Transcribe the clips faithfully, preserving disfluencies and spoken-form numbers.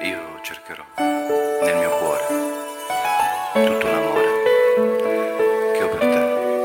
Io cercherò nel mio cuore tutto l'amore che ho per te.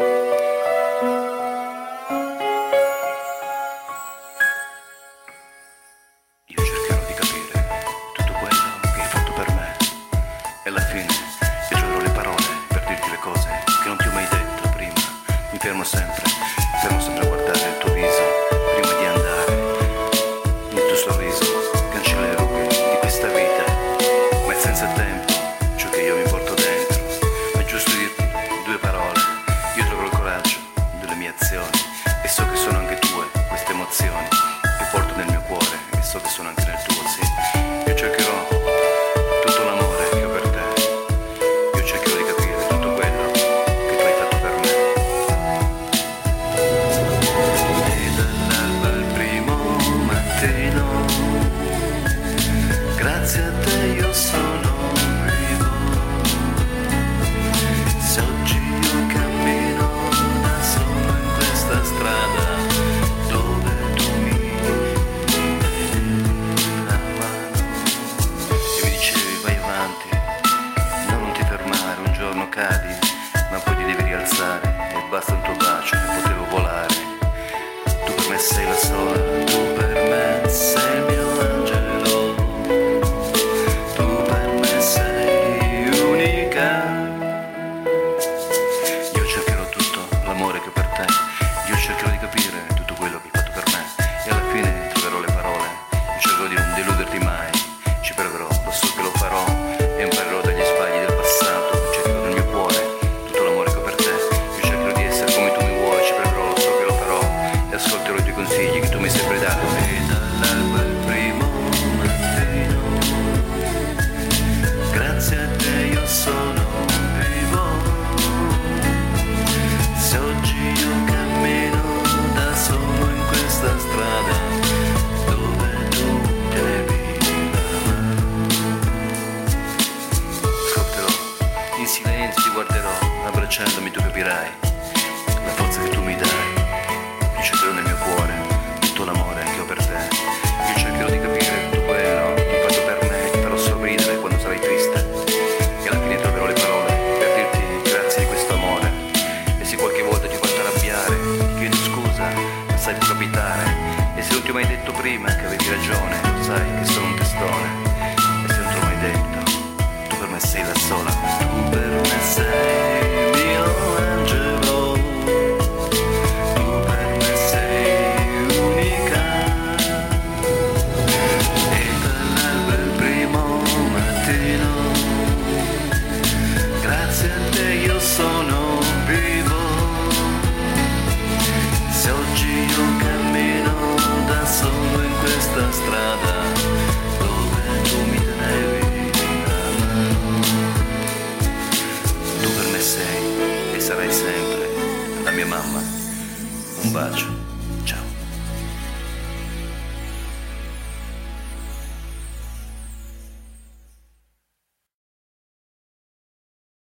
Io cercherò di capire tutto quello che hai fatto per me e alla fine io troverò le parole per dirti le cose che non ti ho mai detto prima. Mi fermo sempre, fermo sempre a guardare il tuo viso prima di andare. Il tuo sorriso cancella le rughe di questa vita, ma è senza tempo ciò che io mi porto dentro. È giusto dirti due parole, io troverò il coraggio delle mie azioni e so che sono anche tue queste emozioni che porto nel mio cuore e so che sono anche nel tuo, sì. Io cercherò tutto l'amore che ho per te, io cercherò di capire tutto quello che tu hai fatto per me. E dall'alba al primo mattino, grazie a te io sono vivo. Se oggi io cammino da solo in questa strada dove tu mi tenevi la mano e mi dicevi vai avanti, no, non ti fermare, un giorno cadi ma poi ti devi rialzare e basta un tuo bacio e potevo volare. Tu per me sei la sola, tu per me sei il mio angelo, tu per me sei unica. Io cercherò tutto l'amore che ho per te, io cercherò di capire tutto quello che hai fatto per me e alla fine troverò le parole. Io cercherò di non deluderti mai, ci proverò, lo so che lo farò e imparerò dagli sbagli del passato. Cercherò nel mio cuore tutto l'amore che ho per te, io cercherò di essere come tu mi vuoi, ci proverò, lo so che lo farò e ascolterò i tuoi consigli che tu mi hai sempre dato. E dall'alba al primo mattino, grazie a te io sono vivo. Se oggi io cammino da solo in questa strada dove tu tenevi la mano, ascolterò, in silenzio ti guarderò, abbracciandomi tu capirai la forza che tu mi dai. Io cercherò nel mio cuore tutto l'amore che ho per te, io cercherò di capire tutto quello che hai fatto per me, ti farò sorridere quando sarai triste e alla fine troverò le parole per dirti grazie di questo amore. E se qualche volta ti ho fatto arrabbiare ti chiedo scusa, ma sai può capitare. E se non ti ho mai detto prima che avevi ragione, lo sai che sono un testone. E se non te l'ho mai detto, tu per me sei la sola, tu per me sei il mio angelo, tu per me sei unica. E dall'alba al primo mattino, grazie a te io sono vivo. Se oggi io cammino da solo in questa strada dove tu mi tenevi la mano, tu per me sei e sarai sempre la mia mamma. Un bacio, ciao.